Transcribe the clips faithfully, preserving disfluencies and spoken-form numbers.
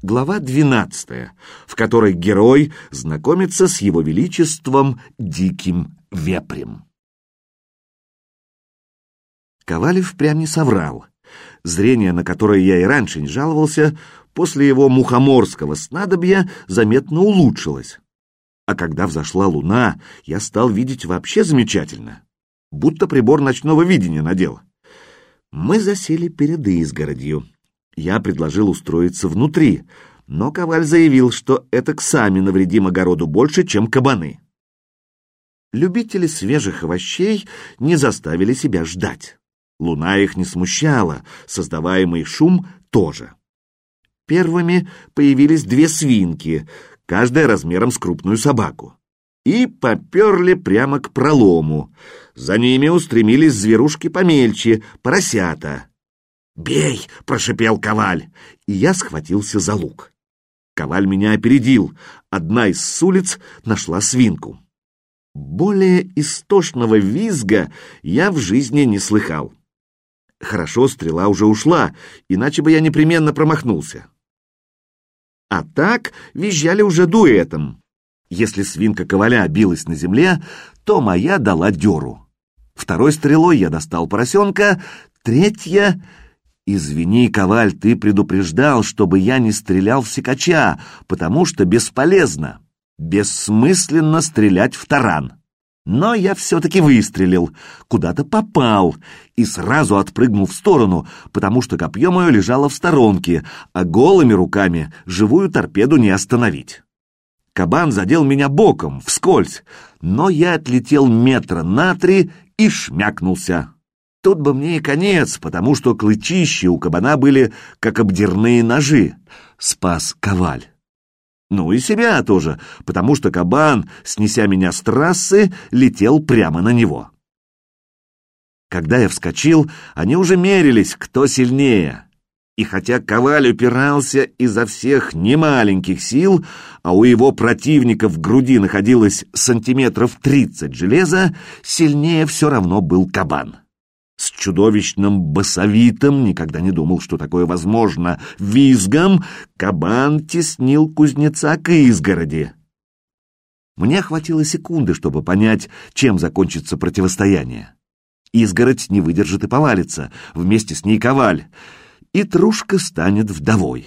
Глава двенадцатая, в которой герой знакомится с его величеством диким вепрем. Ковалев прям не соврал. Зрение, на которое я и раньше не жаловался, после его мухоморского снадобья заметно улучшилось. А когда взошла луна, я стал видеть вообще замечательно. Будто прибор ночного видения надел. Мы засели перед изгородью. Я предложил устроиться внутри, но Коваль заявил, что это сами навредим огороду больше, чем кабаны. Любители свежих овощей не заставили себя ждать. Луна их не смущала, создаваемый шум тоже. Первыми появились две свинки, каждая размером с крупную собаку, и поперли прямо к пролому. За ними устремились зверушки помельче, поросята. «Бей!» — прошипел Коваль, и я схватился за лук. Коваль меня опередил, одна из с улиц нашла свинку. Более истошного визга я в жизни не слыхал. Хорошо, стрела уже ушла, иначе бы я непременно промахнулся. А так визжали уже дуэтом. Если свинка Коваля билась на земле, то моя дала дёру. Второй стрелой я достал поросенка, третья... «Извини, Коваль, ты предупреждал, чтобы я не стрелял в сикача, потому что бесполезно, бессмысленно стрелять в таран». Но я все-таки выстрелил, куда-то попал и сразу отпрыгнул в сторону, потому что копье мое лежало в сторонке, а голыми руками живую торпеду не остановить. Кабан задел меня боком, вскользь, но я отлетел метра на три и шмякнулся. Тут бы мне и конец, потому что клычищи у кабана были как обдирные ножи. Спас Коваль. Ну и себя тоже, потому что кабан, снеся меня с трассы, летел прямо на него. Когда я вскочил, они уже мерились, кто сильнее. И хотя Коваль упирался изо всех немаленьких сил, а у его противника в груди находилось сантиметров тридцать железа, сильнее все равно был кабан. С чудовищным басовитым, никогда не думал, что такое возможно, визгом, кабан теснил кузнеца к изгороди. Мне хватило секунды, чтобы понять, чем закончится противостояние. Изгородь не выдержит и повалится, вместе с ней Коваль, и трушка станет вдовой.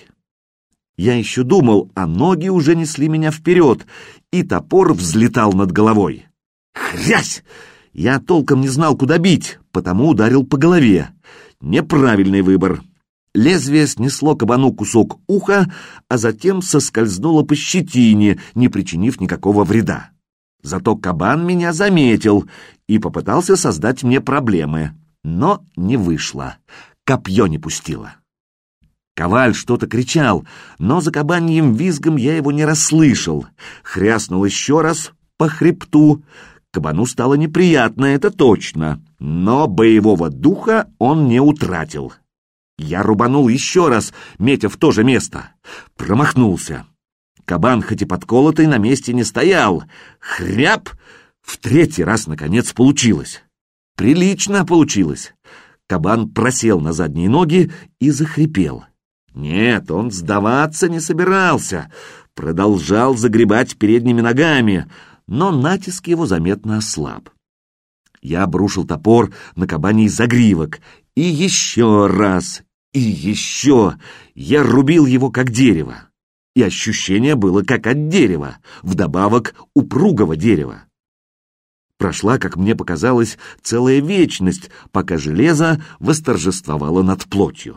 Я еще думал, а ноги уже несли меня вперед, и топор взлетал над головой. Хрясь! Я толком не знал, куда бить, потому ударил по голове. Неправильный выбор. Лезвие снесло кабану кусок уха, а затем соскользнуло по щетине, не причинив никакого вреда. Зато кабан меня заметил и попытался создать мне проблемы, но не вышло. Копье не пустило. Коваль что-то кричал, но за кабаньим визгом я его не расслышал. Хряснул еще раз по хребту. Кабану стало неприятно, это точно, но боевого духа он не утратил. Я рубанул еще раз, метя в то же место. Промахнулся. Кабан, хоть и подколотый, на месте не стоял. Хряп! В третий раз, наконец, получилось. Прилично получилось. Кабан просел на задние ноги и захрипел. Нет, он сдаваться не собирался. Продолжал загребать передними ногами, но натиск его заметно ослаб. Я обрушил топор на кабаний загривок, и еще раз, и еще. Я рубил его как дерево, и ощущение было как от дерева, вдобавок упругого дерева. Прошла, как мне показалось, целая вечность, пока железо восторжествовало над плотью.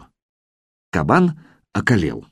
Кабан околел.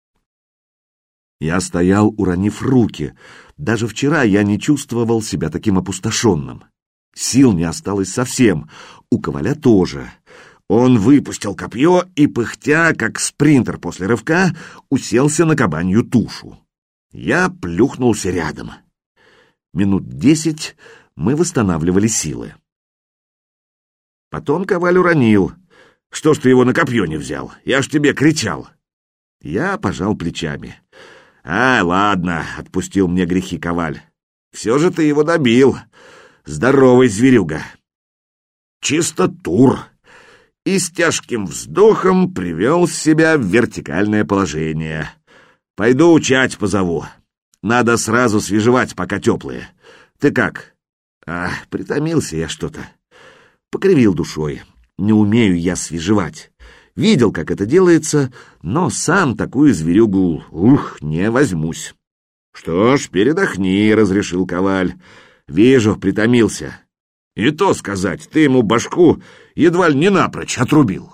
Я стоял, уронив руки. Даже вчера я не чувствовал себя таким опустошенным. Сил не осталось совсем, у Коваля тоже. Он выпустил копье и, пыхтя, как спринтер после рывка, уселся на кабанью тушу. Я плюхнулся рядом. Минут десять мы восстанавливали силы. Потом Коваль уронил. «Что ж ты его на копье не взял? Я ж тебе кричал!» Я пожал плечами. «А, ладно», — отпустил мне грехи Коваль. «Все же ты его добил. Здоровый зверюга». Чисто тур. И с тяжким вздохом привел себя в вертикальное положение. Пойду чать позову. Надо сразу свежевать, пока теплые. Ты как? А, притомился я что-то. Покривил душой. Не умею я свежевать. Видел, как это делается, но сам такую зверюгу, ух, не возьмусь. Что ж, передохни, — разрешил Коваль. Вижу, притомился. И то сказать, ты ему башку едва ли не напрочь отрубил.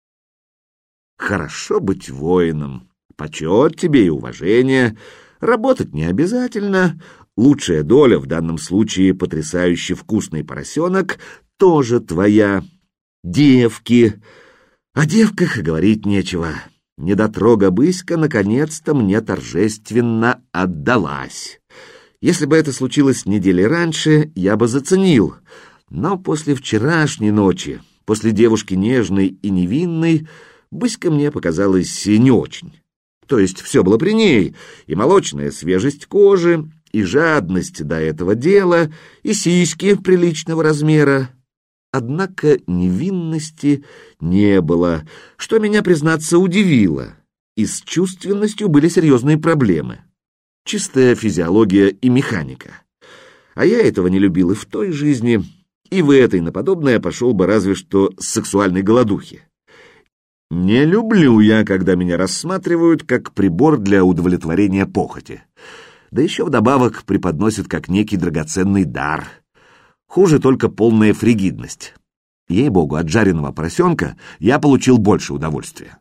Хорошо быть воином. Почет тебе и уважение. Работать не обязательно. Лучшая доля, в данном случае потрясающе вкусный поросенок, тоже твоя. Девки. О девках и говорить нечего. Недотрога Быська наконец-то мне торжественно отдалась. Если бы это случилось недели раньше, я бы заценил. Но после вчерашней ночи, после девушки нежной и невинной, Быська мне показалась не очень. То есть все было при ней, и молочная свежесть кожи, и жадность до этого дела, и сиськи приличного размера. Однако невинности не было, что меня, признаться, удивило. И с чувственностью были серьезные проблемы. Чистая физиология и механика. А я этого не любил и в той жизни, и в этой на подобное пошел бы разве что с сексуальной голодухи. Не люблю я, когда меня рассматривают как прибор для удовлетворения похоти. Да еще вдобавок преподносят как некий драгоценный дар. Хуже только полная фригидность. Ей-богу, от жареного поросенка я получил больше удовольствия.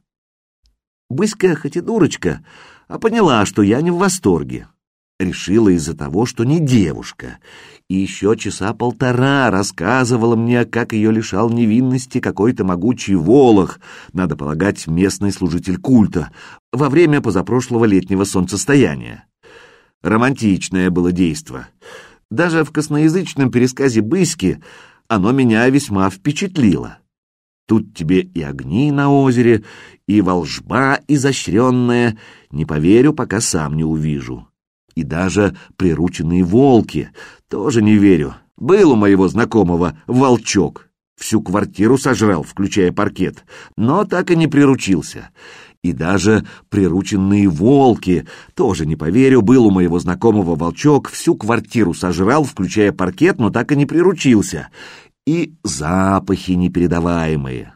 Быська хоть и дурочка, а поняла, что я не в восторге. Решила из-за того, что не девушка. И еще часа полтора рассказывала мне, как ее лишал невинности какой-то могучий волох, надо полагать, местный служитель культа, во время позапрошлого летнего солнцестояния. Романтичное было действо. Даже в косноязычном пересказе Быськи оно меня весьма впечатлило. Тут тебе и огни на озере, и волжба изощренная, не поверю, пока сам не увижу. И даже прирученные волки, тоже не верю. Был у моего знакомого волчок, всю квартиру сожрал, включая паркет, но так и не приручился. И даже прирученные волки, тоже не поверю, был у моего знакомого волчок, всю квартиру сожрал, включая паркет, но так и не приручился. И запахи непередаваемые.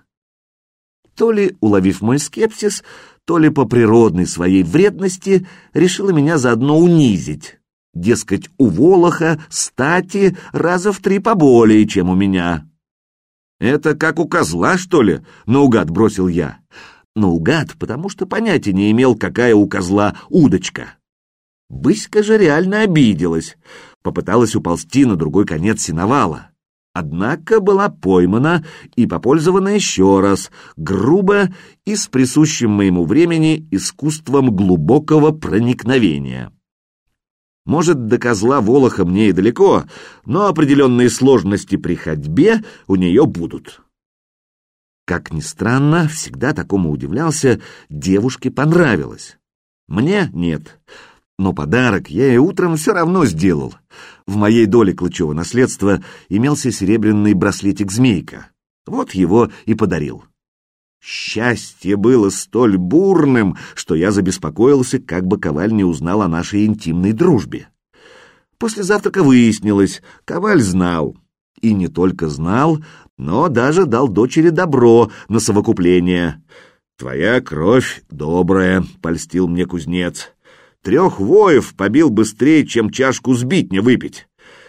То ли, уловив мой скепсис, то ли по природной своей вредности, решила меня заодно унизить. Дескать, у волоха стати раза в три поболее, чем у меня. «Это как у козла, что ли?» — наугад бросил я. Наугад, потому что понятия не имел, какая у козла удочка. Быська же реально обиделась, попыталась уползти на другой конец сеновала. Однако была поймана и попользована еще раз, грубо и с присущим моему времени искусством глубокого проникновения. Может, до козла волоха мне и далеко, но определенные сложности при ходьбе у нее будут. Как ни странно, всегда такому удивлялся, девушке понравилось. Мне нет. Но подарок я ей утром все равно сделал. В моей доле клычевого наследства имелся серебряный браслетик-змейка. Вот его и подарил. Счастье было столь бурным, что я забеспокоился, как бы Коваль не узнал о нашей интимной дружбе. После завтрака выяснилось, Коваль знал. И не только знал, но даже дал дочери добро на совокупление. «Твоя кровь добрая», — польстил мне кузнец. «Трех воев побил быстрее, чем чашку сбитня выпить.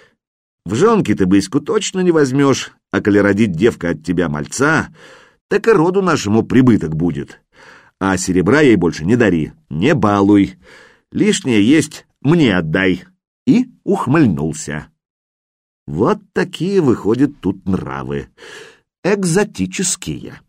В жонки ты Быську точно не возьмешь, а коли родит девка от тебя мальца, так и роду нашему прибыток будет. А серебра ей больше не дари, не балуй. Лишнее есть мне отдай». И ухмыльнулся. Вот такие, выходят, тут нравы. Экзотические.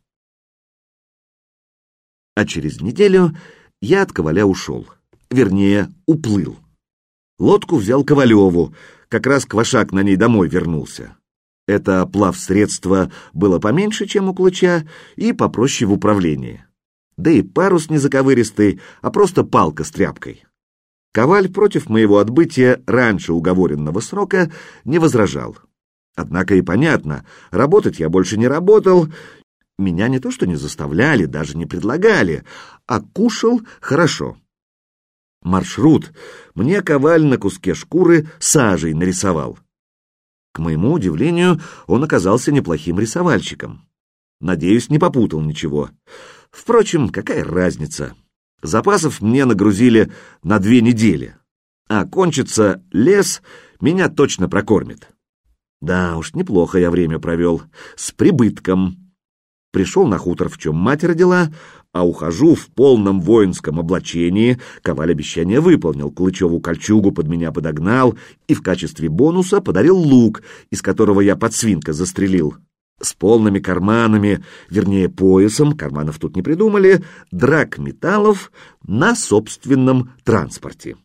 А через неделю я от Коваля ушел. Вернее, уплыл. Лодку взял Ковалеву, как раз Квашак на ней домой вернулся. Это плавсредство было поменьше, чем у Клыча, и попроще в управлении. Да и парус не заковыристый, а просто палка с тряпкой. Коваль против моего отбытия раньше уговоренного срока не возражал. Однако и понятно, работать я больше не работал. Меня не то что не заставляли, даже не предлагали, а кушал хорошо. Маршрут мне Коваль на куске шкуры сажей нарисовал. К моему удивлению, он оказался неплохим рисовальщиком. Надеюсь, не попутал ничего. Впрочем, какая разница? Запасов мне нагрузили на две недели, а кончится лес, меня точно прокормит. Да уж, неплохо я время провел, с прибытком. Пришел на хутор, в чем мать родила, а ухожу в полном воинском облачении. Коваль обещание выполнил, Клычеву кольчугу под меня подогнал и в качестве бонуса подарил лук, из которого я подсвинка застрелил. С полными карманами, вернее поясом, карманов тут не придумали, драгметаллов на собственном транспорте.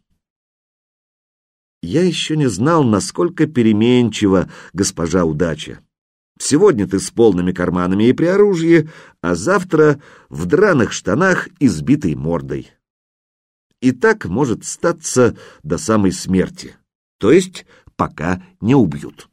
Я еще не знал, насколько переменчива госпожа удача. Сегодня ты с полными карманами и при оружии, а завтра в драных штанах и сбитой мордой. И так может статься до самой смерти, то есть пока не убьют.